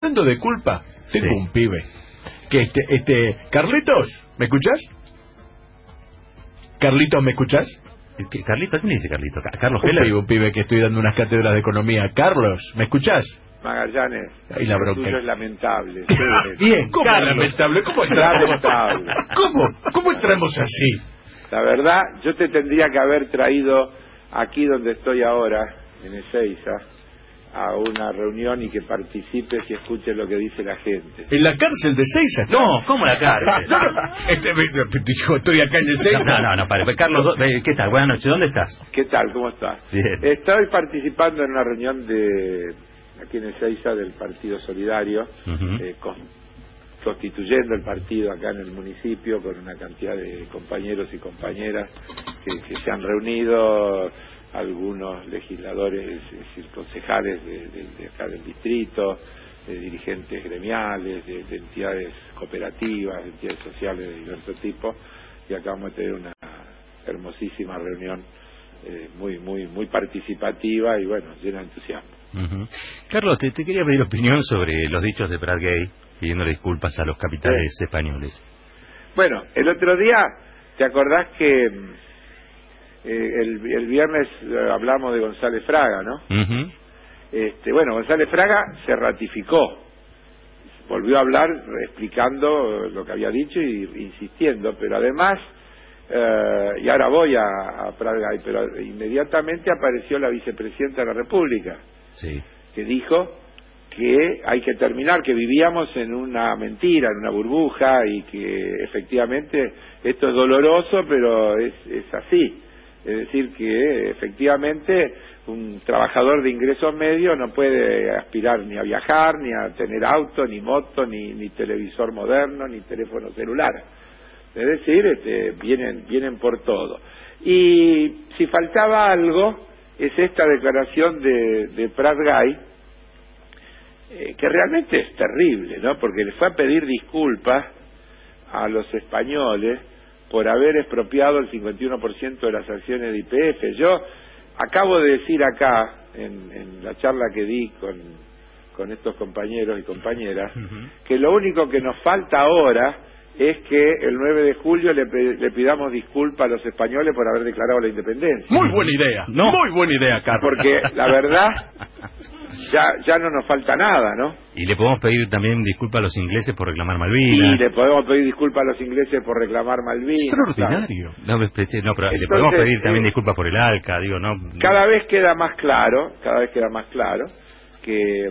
hablando de culpa, tengo un pibe que Carlitos, ¿me escuchás? Carlitos, ¿me escuchás? Carlitos, ¿quién dice Carlitos? Carlos Un Heller. pibe, un pibe que estoy dando unas cátedras de economía. Carlos, ¿me escuchás? Magallanes, Ahí la bronca. lo tuyo es lamentable. Bien, ¿cómo Carlos. lamentable? ¿Cómo entramos? Lamentable. ¿Cómo entramos así? La verdad, yo te tendría que haber traído aquí donde estoy ahora, en Ezeiza, a una reunión y que participes y escuches lo que dice la gente. ¿En la cárcel de Ezeiza? No, ¿cómo la cárcel? Dijo, estoy acá en Ezeiza. No, pare. Carlos, ¿qué tal? Buenas noches, ¿dónde estás? ¿Qué tal? ¿Cómo estás? Bien. Estoy participando en una reunión aquí en Ezeiza del Partido Solidario, constituyendo el partido acá en el municipio con una cantidad de compañeros y compañeras que se han reunido, algunos legisladores, es decir, concejales de acá del distrito, dirigentes gremiales, de entidades cooperativas, de entidades sociales de diversos tipos, y acá vamos a tener una hermosísima reunión muy participativa y bueno, llena de entusiasmo. Carlos, te quería pedir opinión sobre los dichos de Prat Gay, pidiéndole disculpas a los capitales españoles. Bueno, el otro día, ¿te acordás que el viernes hablamos de González Fraga, ¿no? Bueno, González Fraga se ratificó, volvió a hablar explicando lo que había dicho y insistiendo, pero además, y ahora voy a Prat Gay, pero inmediatamente apareció la vicepresidenta de la República, que dijo que hay que terminar, que vivíamos en una mentira, en una burbuja, y que efectivamente esto es doloroso, pero es así. Es decir, que efectivamente un trabajador de ingresos medios no puede aspirar ni a viajar, ni a tener auto, ni moto, ni televisor moderno, ni teléfono celular. Es decir, vienen por todo. Y si faltaba algo, es esta declaración de Prat Gay, que realmente es terrible, ¿no? Porque le fue a pedir disculpas a los españoles por haber expropiado el 51% de las acciones de YPF. Yo acabo de decir acá, en la charla que di con estos compañeros y compañeras, que lo único que nos falta ahora es que el 9 de julio le pidamos disculpas a los españoles por haber declarado la independencia. Muy buena idea, ¿no? Muy buena idea, Carlos. Porque la verdad, ya no nos falta nada, ¿no? Y le podemos pedir también disculpas a los ingleses por reclamar Malvinas. Y le podemos pedir disculpas a los ingleses por reclamar Malvinas. Extraordinario. No, pero le podemos pedir también disculpas por el ALCA, digo, ¿no? Cada vez queda más claro que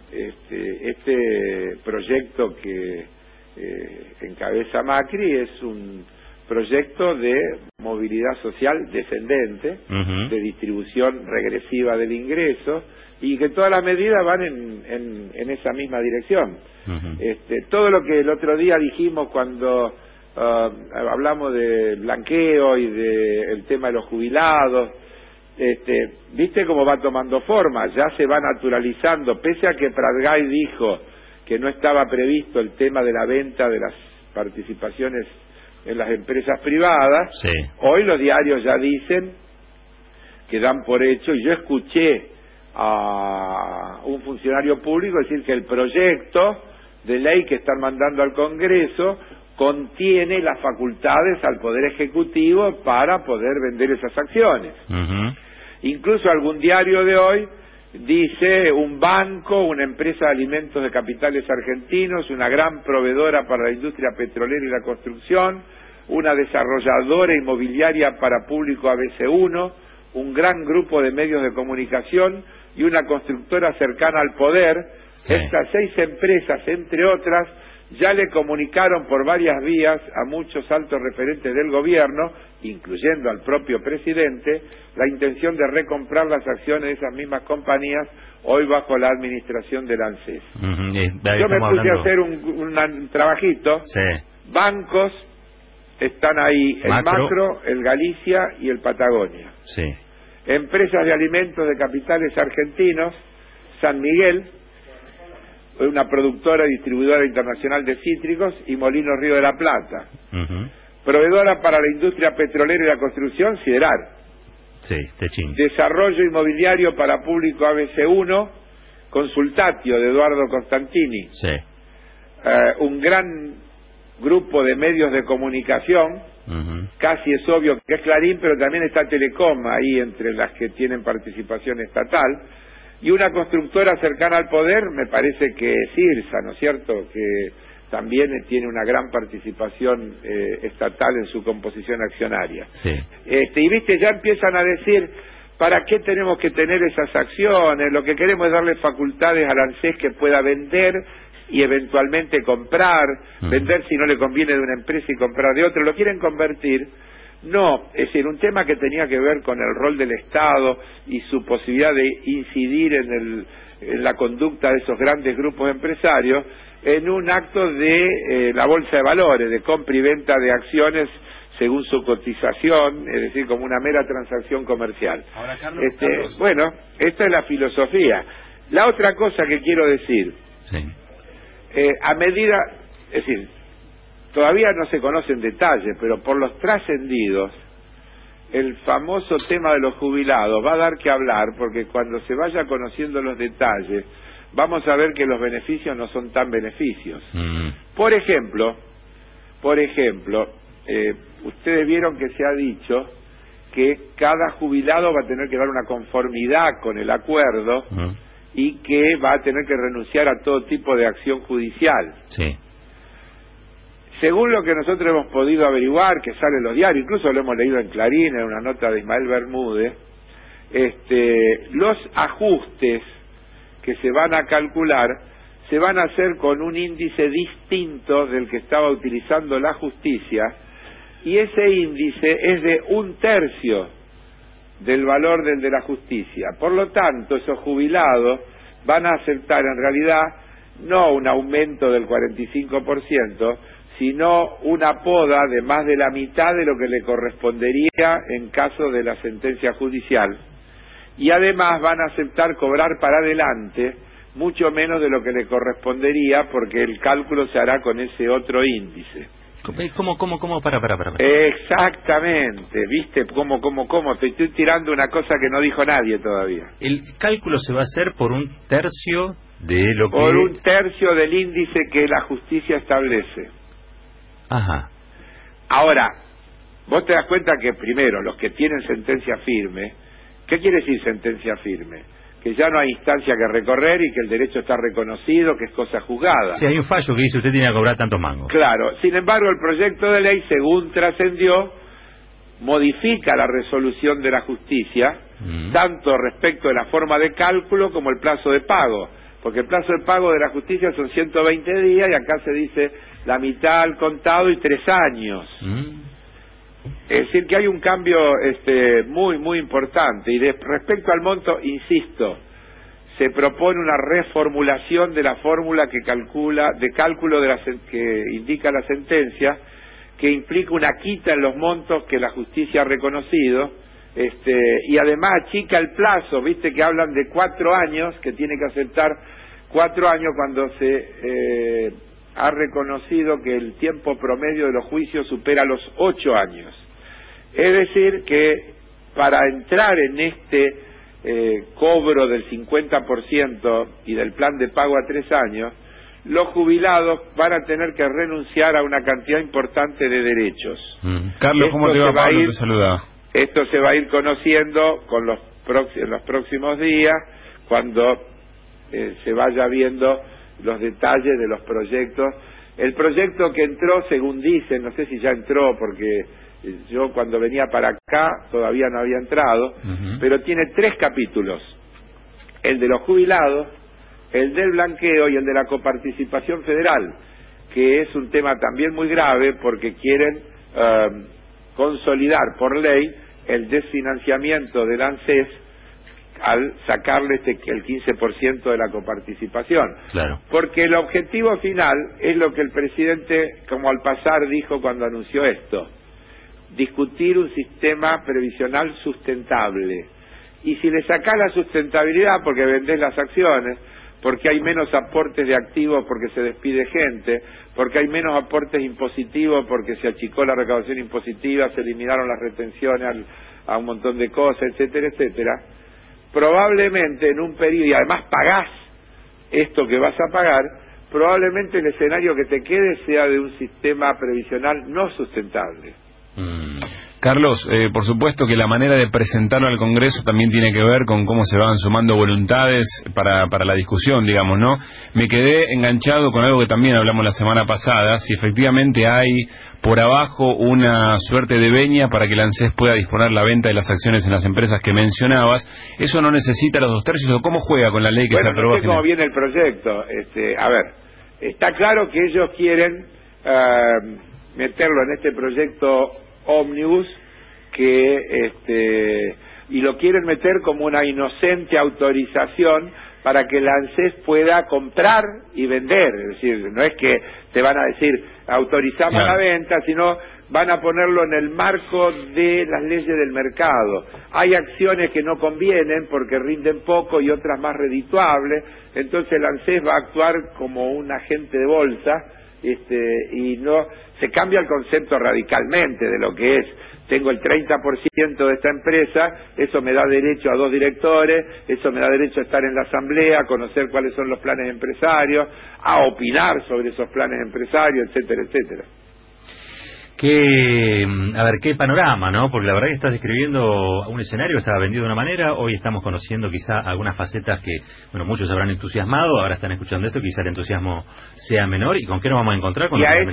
este proyecto que encabeza Macri es un proyecto de movilidad social descendente, de distribución regresiva del ingreso, y que todas las medidas van en esa misma dirección. Todo lo que el otro día dijimos cuando hablamos de blanqueo y del tema de los jubilados, viste cómo va tomando forma, ya se va naturalizando, pese a que Prat Gay dijo que no estaba previsto el tema de la venta de las participaciones en las empresas privadas. Hoy los diarios ya dicen que dan por hecho, y yo escuché a un funcionario público decir que el proyecto de ley que están mandando al Congreso contiene las facultades al Poder Ejecutivo para poder vender esas acciones. Incluso algún diario de hoy dice un banco, una empresa de alimentos de capitales argentinos, una gran proveedora para la industria petrolera y la construcción, una desarrolladora inmobiliaria para público ABC1, un gran grupo de medios de comunicación y una constructora cercana al poder. Estas 6 empresas, entre otras, ya le comunicaron por varias vías a muchos altos referentes del gobierno, incluyendo al propio presidente, la intención de recomprar las acciones de esas mismas compañías, hoy bajo la administración del ANSES. Yo me puse a hacer un trabajito. Bancos están ahí, el Macro, el Galicia y el Patagonia. Empresas de alimentos de capitales argentinos, San Miguel, una productora y distribuidora internacional de cítricos, y Molinos Río de la Plata. Proveedora para la industria petrolera y la construcción, Siderar. Desarrollo inmobiliario para público ABC1, Consultatio de Eduardo Costantini, Sí. Un gran grupo de medios de comunicación, casi es obvio que es Clarín, pero también está Telecom ahí entre las que tienen participación estatal, y una constructora cercana al poder, me parece que es IRSA, ¿no es cierto?, que también tiene una gran participación estatal en su composición accionaria. Sí. Y viste, ya empiezan a decir, ¿para qué tenemos que tener esas acciones? Lo que queremos es darle facultades al ANSES que pueda vender y eventualmente comprar, vender si no le conviene de una empresa y comprar de otra. Lo quieren convertir. No, es decir, un tema que tenía que ver con el rol del Estado y su posibilidad de incidir en la conducta de esos grandes grupos empresarios, en un acto de la bolsa de valores, de compra y venta de acciones según su cotización, es decir, como una mera transacción comercial. Ahora, Carlos. Bueno, esta es la filosofía. La otra cosa que quiero decir, Sí. a medida, es decir, todavía no se conocen detalles, pero por los trascendidos, el famoso tema de los jubilados va a dar que hablar, porque cuando se vaya conociendo los detalles, vamos a ver que los beneficios no son tan beneficios. Por ejemplo, ustedes vieron que se ha dicho que cada jubilado va a tener que dar una conformidad con el acuerdo y que va a tener que renunciar a todo tipo de acción judicial. Sí. Según lo que nosotros hemos podido averiguar, que sale en los diarios, incluso lo hemos leído en Clarín, en una nota de Ismael Bermúdez, los ajustes que se van a calcular se van a hacer con un índice distinto del que estaba utilizando la justicia, y ese índice es de 1/3 del valor del de la justicia. Por lo tanto, esos jubilados van a aceptar en realidad no un aumento del 45%, sino una poda de más de la mitad de lo que le correspondería en caso de la sentencia judicial. Y además van a aceptar cobrar para adelante mucho menos de lo que le correspondería, porque el cálculo se hará con ese otro índice. ¿Cómo? Para. Exactamente, ¿viste? ¿Cómo? Te estoy tirando una cosa que no dijo nadie todavía. El cálculo se va a hacer por 1/3 de lo que... Por 1/3 del índice que la justicia establece. Ajá. Ahora, vos te das cuenta que primero, los que tienen sentencia firme, ¿qué quiere decir sentencia firme? Que ya no hay instancia que recorrer y que el derecho está reconocido, que es cosa juzgada. Sí, hay un fallo que dice usted tiene que cobrar tantos mangos. Claro, sin embargo el proyecto de ley, según trascendió, modifica la resolución de la justicia, tanto respecto de la forma de cálculo como el plazo de pago, porque el plazo de pago de la justicia son 120 días y acá se dice la mitad al contado y 3 años. Es decir, que hay un cambio muy importante. Y respecto al monto, insisto, se propone una reformulación de la fórmula que cálculo que indica la sentencia, que implica una quita en los montos que la justicia ha reconocido, y además achica el plazo, viste que hablan de 4 años, que tiene que aceptar 4 años cuando se ha reconocido que el tiempo promedio de los juicios supera los 8 años. Es decir, que para entrar en este cobro del 50% y del plan de pago a 3 años, los jubilados van a tener que renunciar a una cantidad importante de derechos. Carlos, ¿cómo te va? Pablo te saluda. Esto se va a ir conociendo en los próximos días, cuando se vaya viendo los detalles de los proyectos. El proyecto que entró, según dicen, no sé si ya entró, porque yo cuando venía para acá todavía no había entrado, pero tiene 3 capítulos: el de los jubilados, el del blanqueo y el de la coparticipación federal, que es un tema también muy grave porque quieren consolidar por ley el desfinanciamiento del ANSES al sacarle el 15% de la coparticipación. Claro. Porque el objetivo final es lo que el presidente, como al pasar, dijo cuando anunció esto: discutir un sistema previsional sustentable. Y si le sacás la sustentabilidad porque vendés las acciones, porque hay menos aportes de activos porque se despide gente, porque hay menos aportes impositivos porque se achicó la recaudación impositiva, se eliminaron las retenciones a un montón de cosas, etcétera, etcétera, probablemente en un periodo, y además pagás esto que vas a pagar, probablemente el escenario que te quede sea de un sistema previsional no sustentable. Carlos, por supuesto que la manera de presentarlo al Congreso también tiene que ver con cómo se van sumando voluntades para la discusión, digamos, ¿no? Me quedé enganchado con algo que también hablamos la semana pasada, si efectivamente hay por abajo una suerte de veña para que la ANSES pueda disponer la venta de las acciones en las empresas que mencionabas. ¿Eso no necesita los 2/3 o cómo juega con la ley que se aprobó? No sé cómo viene el proyecto. A ver, está claro que ellos quieren meterlo en este proyecto ómnibus y lo quieren meter como una inocente autorización para que la ANSES pueda comprar y vender. Es decir, no es que te van a decir autorizamos la venta, sino van a ponerlo en el marco de las leyes del mercado. Hay acciones que no convienen porque rinden poco y otras más redituables, entonces la ANSES va a actuar como un agente de bolsa, y no se cambia el concepto radicalmente de lo que es. Tengo el 30% de esta empresa, eso me da derecho a 2 directores, eso me da derecho a estar en la asamblea, a conocer cuáles son los planes empresarios, a opinar sobre esos planes empresarios, etcétera, etcétera. Qué panorama, ¿no? Porque la verdad que estás describiendo un escenario que estaba vendido de una manera, hoy estamos conociendo quizá algunas facetas que, bueno, muchos habrán entusiasmado, ahora están escuchando esto, quizá el entusiasmo sea menor, ¿y con qué nos vamos a encontrar? Y a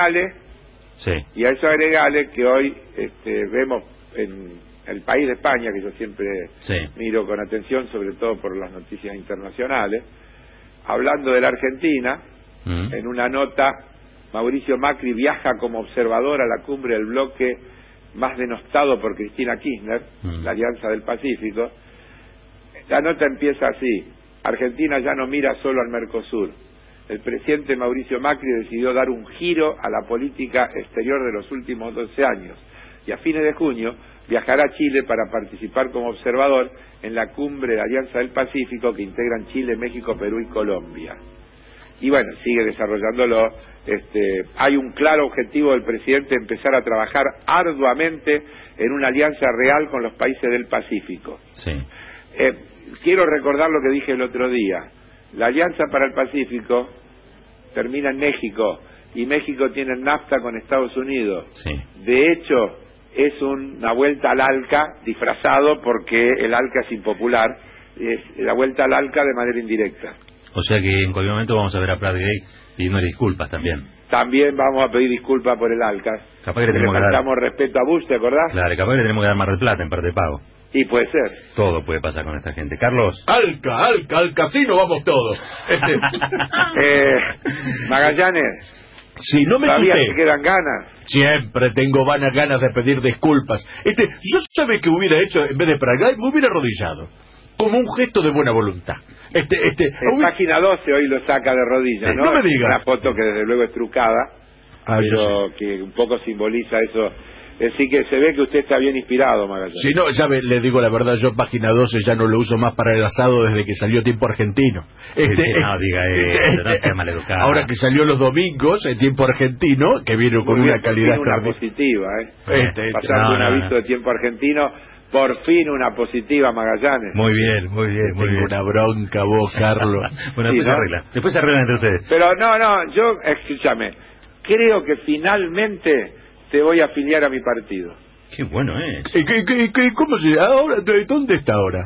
eso agregale que hoy vemos en el país de España, que yo siempre miro con atención, sobre todo por las noticias internacionales, hablando de la Argentina, en una nota, Mauricio Macri viaja como observador a la cumbre del bloque más denostado por Cristina Kirchner, la Alianza del Pacífico. La nota empieza así: Argentina ya no mira solo al Mercosur. El presidente Mauricio Macri decidió dar un giro a la política exterior de los últimos 12 años y a fines de junio viajará a Chile para participar como observador en la cumbre de la Alianza del Pacífico que integran Chile, México, Perú y Colombia. Y bueno, sigue desarrollándolo. Hay un claro objetivo del presidente: empezar a trabajar arduamente en una alianza real con los países del Pacífico. Quiero recordar lo que dije el otro día. La Alianza para el Pacífico termina en México y México tiene NAFTA con Estados Unidos. De hecho, es una vuelta al ALCA disfrazado, porque el ALCA es impopular. Es la vuelta al ALCA de manera indirecta. O sea que en cualquier momento vamos a ver a Prat Gay pidiéndole disculpas también. También vamos a pedir disculpas por el ALCA. Capaz que le tenemos que dar... respeto a Bush, ¿te acordás? Claro, capaz que le tenemos que dar Mar del Plata en parte de pago. Y puede ser. Todo puede pasar con esta gente. Carlos. Al casino vamos todos. Magallanes. Si no me todavía te quedan ganas. Siempre tengo ganas de pedir disculpas. Yo sabe que hubiera hecho, en vez de Prat, me hubiera arrodillado. Como un gesto de buena voluntad. Página 12 hoy lo saca de rodillas, ¿no? No me digas. Una foto que desde luego es trucada, pero que un poco simboliza eso. Es decir, que se ve que usted está bien inspirado, Magallanes. Si no, le digo la verdad, yo página 12 ya no lo uso más para el asado desde que salió Tiempo Argentino. No diga eso, no sea maleducado. Ahora que salió los domingos en Tiempo Argentino, que vino con una calidad... una positiva, pasando un aviso de Tiempo Argentino, por fin una positiva, Magallanes. Muy bien. Tengo una bronca vos, Carlos. Bueno, después se arregla. Después se arreglan entre ustedes. Pero yo, escúchame, creo que finalmente te voy a afiliar a mi partido. Qué bueno es. ¿Cómo se llama? Ahora, ¿dónde está ahora?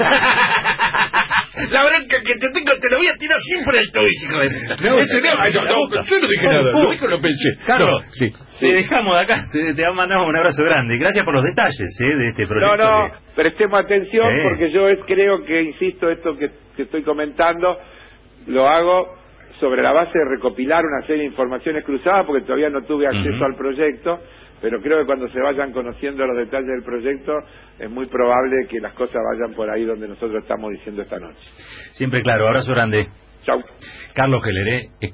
La bronca que te tengo te lo voy a tirar siempre al tobillo, hijo de... No, yo no dije nada, lo dijo, lo pensé. Carlos, te dejamos de acá, te mandamos un abrazo grande. Y gracias por los detalles de este proyecto. Prestemos atención, porque yo creo que, insisto, esto que estoy comentando, lo hago sobre la base de recopilar una serie de informaciones cruzadas, porque todavía no tuve acceso al proyecto, pero creo que cuando se vayan conociendo los detalles del proyecto es muy probable que las cosas vayan por ahí donde nosotros estamos diciendo esta noche. Siempre claro. Abrazo grande. Chau. Carlos Gelleré.